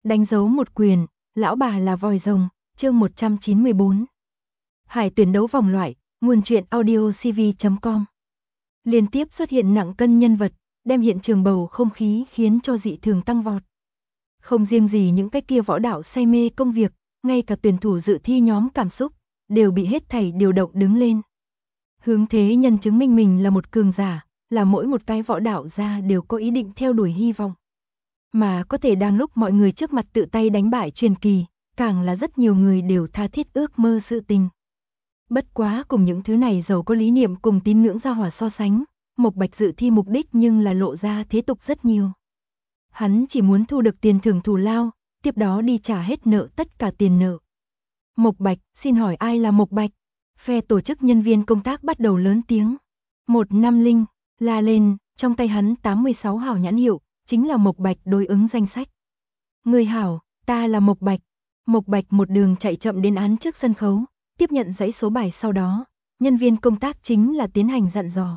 Đánh dấu một quyền, lão bà là vòi rồng, chương 194. Hải tuyển đấu vòng loại, nguồn truyện audio cv.com. Liên tiếp xuất hiện nặng cân nhân vật, đem hiện trường bầu không khí khiến cho dị thường tăng vọt. Không riêng gì những cái kia võ đạo say mê công việc, ngay cả tuyển thủ dự thi nhóm cảm xúc, đều bị hết thảy điều động đứng lên. Hướng thế nhân chứng minh mình là một cường giả, là mỗi một cái võ đạo gia đều có ý định theo đuổi hy vọng. Mà có thể đang lúc mọi người trước mặt tự tay đánh bại truyền kỳ, càng là rất nhiều người đều tha thiết ước mơ sự tình. Bất quá cùng những thứ này giàu có lý niệm cùng tín ngưỡng gia hỏa so sánh, Mộc Bạch dự thi mục đích nhưng là lộ ra thế tục rất nhiều. Hắn chỉ muốn thu được tiền thưởng thù lao, tiếp đó đi trả hết nợ tất cả tiền nợ. Mộc Bạch, xin hỏi ai là Mộc Bạch? Phe tổ chức nhân viên công tác bắt đầu lớn tiếng. 150, la lên, trong tay hắn 86 hảo nhãn hiệu, chính là Mộc Bạch đối ứng danh sách. Người hảo, ta là Mộc Bạch. Mộc Bạch một đường chạy chậm đến án trước sân khấu, tiếp nhận dãy số bài sau đó, nhân viên công tác chính là tiến hành dặn dò.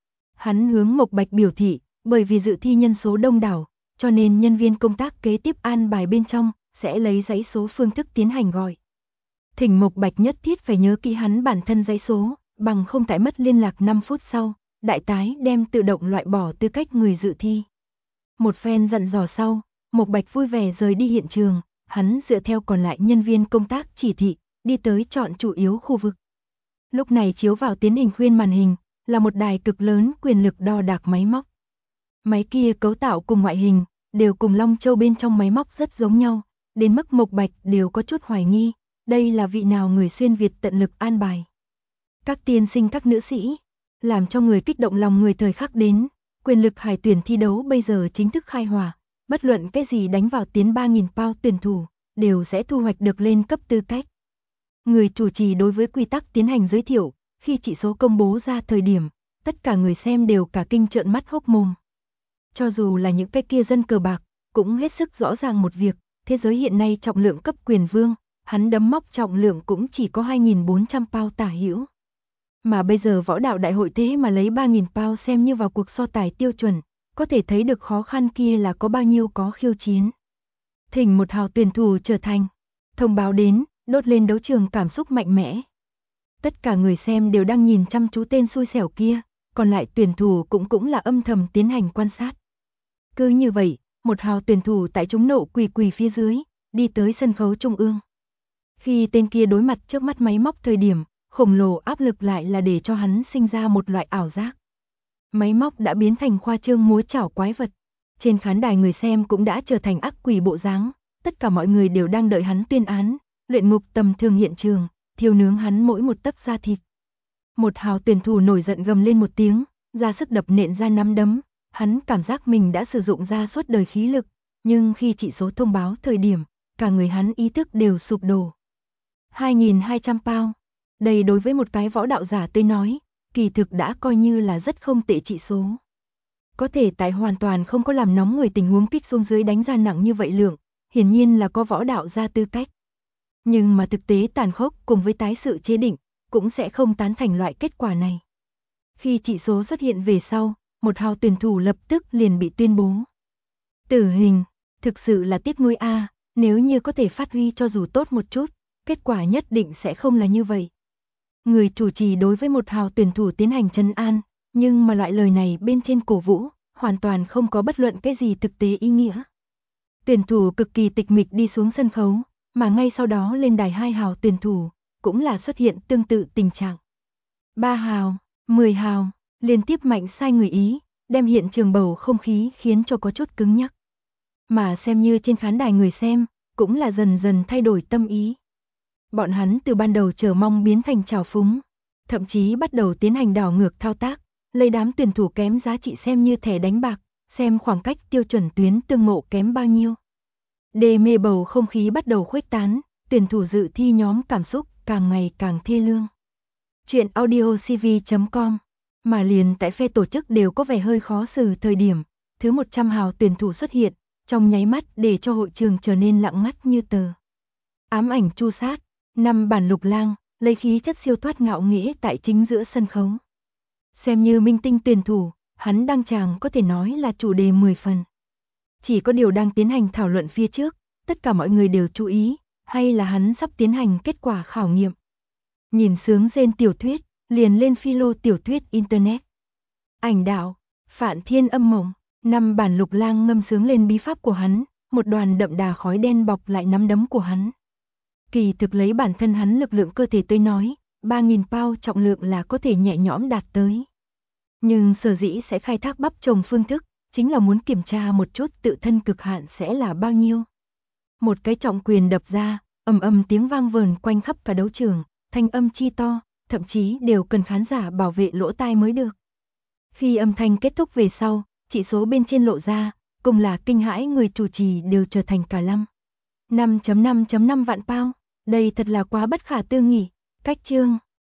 Hắn hướng Mộc Bạch biểu thị, bởi vì dự thi nhân số đông đảo, cho nên nhân viên công tác kế tiếp an bài bên trong, sẽ lấy dãy số phương thức tiến hành gọi. Thỉnh Mộc Bạch nhất thiết phải nhớ kỹ hắn bản thân dãy số, bằng không tại mất liên lạc 5 phút sau, đại tái đem tự động loại bỏ tư cách người dự thi. Một phen dặn dò sau, Mộc Bạch vui vẻ rời đi hiện trường, hắn dựa theo còn lại nhân viên công tác chỉ thị, đi tới chọn chủ yếu khu vực. Lúc này chiếu vào tiến hình khuyên màn hình, là một đài cực lớn quyền lực đo đạc máy móc. Máy kia cấu tạo cùng ngoại hình, đều cùng Long Châu bên trong máy móc rất giống nhau, đến mức Mộc Bạch đều có chút hoài nghi, đây là vị nào người xuyên Việt tận lực an bài. Các tiên sinh các nữ sĩ, làm cho người kích động lòng người thời khắc đến, quyền lực hải tuyển thi đấu bây giờ chính thức khai hỏa, bất luận cái gì đánh vào tiến 3.000 pound tuyển thủ, đều sẽ thu hoạch được lên cấp tư cách. Người chủ trì đối với quy tắc tiến hành giới thiệu, khi chỉ số công bố ra thời điểm, tất cả người xem đều cả kinh trợn mắt hốc mồm. Cho dù là những cái kia dân cờ bạc, cũng hết sức rõ ràng một việc, thế giới hiện nay trọng lượng cấp quyền vương, hắn đấm móc trọng lượng cũng chỉ có 2.400 pound tả hữu. Mà bây giờ võ đạo đại hội thế mà lấy 3.000 pound xem như vào cuộc so tài tiêu chuẩn, có thể thấy được khó khăn kia là có bao nhiêu có khiêu chiến. Thỉnh một hào tuyển thủ trở thành. Thông báo đến, đốt lên đấu trường cảm xúc mạnh mẽ. Tất cả người xem đều đang nhìn chăm chú tên xui xẻo kia, còn lại tuyển thủ cũng là âm thầm tiến hành quan sát. Cứ như vậy, một hào tuyển thủ tại chúng nộ quỳ phía dưới, đi tới sân khấu trung ương. Khi tên kia đối mặt trước mắt máy móc thời điểm, khổng lồ áp lực lại là để cho hắn sinh ra một loại ảo giác. Máy móc đã biến thành khoa trương múa chảo quái vật. Trên khán đài người xem cũng đã trở thành ác quỷ bộ dáng, tất cả mọi người đều đang đợi hắn tuyên án, luyện ngục tầm thường hiện trường, thiêu nướng hắn mỗi một tấc da thịt. Một hào tuyển thủ nổi giận gầm lên một tiếng, ra sức đập nện ra nắm đấm, hắn cảm giác mình đã sử dụng ra suốt đời khí lực, nhưng khi chỉ số thông báo thời điểm, cả người hắn ý thức đều sụp đổ. 2.200 pound, đây đối với một cái võ đạo giả tới nói, kỳ thực đã coi như là rất không tệ trị số. Có thể tại hoàn toàn không có làm nóng người tình huống kích xuống dưới đánh ra nặng như vậy lượng, hiển nhiên là có võ đạo ra tư cách. Nhưng mà thực tế tàn khốc cùng với tái sự chế định, cũng sẽ không tán thành loại kết quả này. Khi chỉ số xuất hiện về sau, một hào tuyển thủ lập tức liền bị tuyên bố tử hình, thực sự là tiếc nuối a, nếu như có thể phát huy cho dù tốt một chút, kết quả nhất định sẽ không là như vậy. Người chủ trì đối với một hào tuyển thủ tiến hành trấn an, nhưng mà loại lời này bên trên cổ vũ, hoàn toàn không có bất luận cái gì thực tế ý nghĩa. Tuyển thủ cực kỳ tịch mịch đi xuống sân khấu, mà ngay sau đó lên đài 2 hào tuyển thủ, cũng là xuất hiện tương tự tình trạng. 3 hào, 10 hào, liên tiếp mạnh sai người Ý, đem hiện trường bầu không khí khiến cho có chút cứng nhắc. Mà xem như trên khán đài người xem, cũng là dần dần thay đổi tâm ý. Bọn hắn từ ban đầu chờ mong biến thành trào phúng, thậm chí bắt đầu tiến hành đảo ngược thao tác, lấy đám tuyển thủ kém giá trị xem như thẻ đánh bạc, xem khoảng cách tiêu chuẩn tuyến tương ngộ kém bao nhiêu. Đê mê bầu không khí bắt đầu khuếch tán, tuyển thủ dự thi nhóm cảm xúc càng ngày càng thê lương. Chuyện audio cv.com, mà liền tại phe tổ chức đều có vẻ hơi khó xử thời điểm, thứ 100 hào tuyển thủ xuất hiện, trong nháy mắt để cho hội trường trở nên lặng ngắt như tờ. Ám ảnh chu sát, 5 bản lục lang, lấy khí chất siêu thoát ngạo nghễ tại chính giữa sân khấu. Xem như minh tinh tuyển thủ, hắn đăng tràng có thể nói là chủ đề 10 phần. Chỉ có điều đang tiến hành thảo luận phía trước, tất cả mọi người đều chú ý, hay là hắn sắp tiến hành kết quả khảo nghiệm. Nhìn sướng rên tiểu thuyết, liền lên philo tiểu thuyết Internet. Ảnh đạo, Phạn Thiên Âm Mộng, 5 bản Lục Lang ngâm sướng lên bí pháp của hắn, một đoàn đậm đà khói đen bọc lại nắm đấm của hắn. Kỳ thực lấy bản thân hắn lực lượng cơ thể tới nói, 3.000 pound trọng lượng là có thể nhẹ nhõm đạt tới. Nhưng sở dĩ sẽ khai thác bắp chồng phương thức, chính là muốn kiểm tra một chút tự thân cực hạn sẽ là bao nhiêu. Một cái trọng quyền đập ra, ầm ầm tiếng vang vờn quanh khắp cả đấu trường, thanh âm chi to, thậm chí đều cần khán giả bảo vệ lỗ tai mới được. Khi âm thanh kết thúc về sau, chỉ số bên trên lộ ra, cùng là kinh hãi người chủ trì đều trở thành cả lăm. 5.5.5 vạn pound, đây thật là quá bất khả tư nghị. Cách chương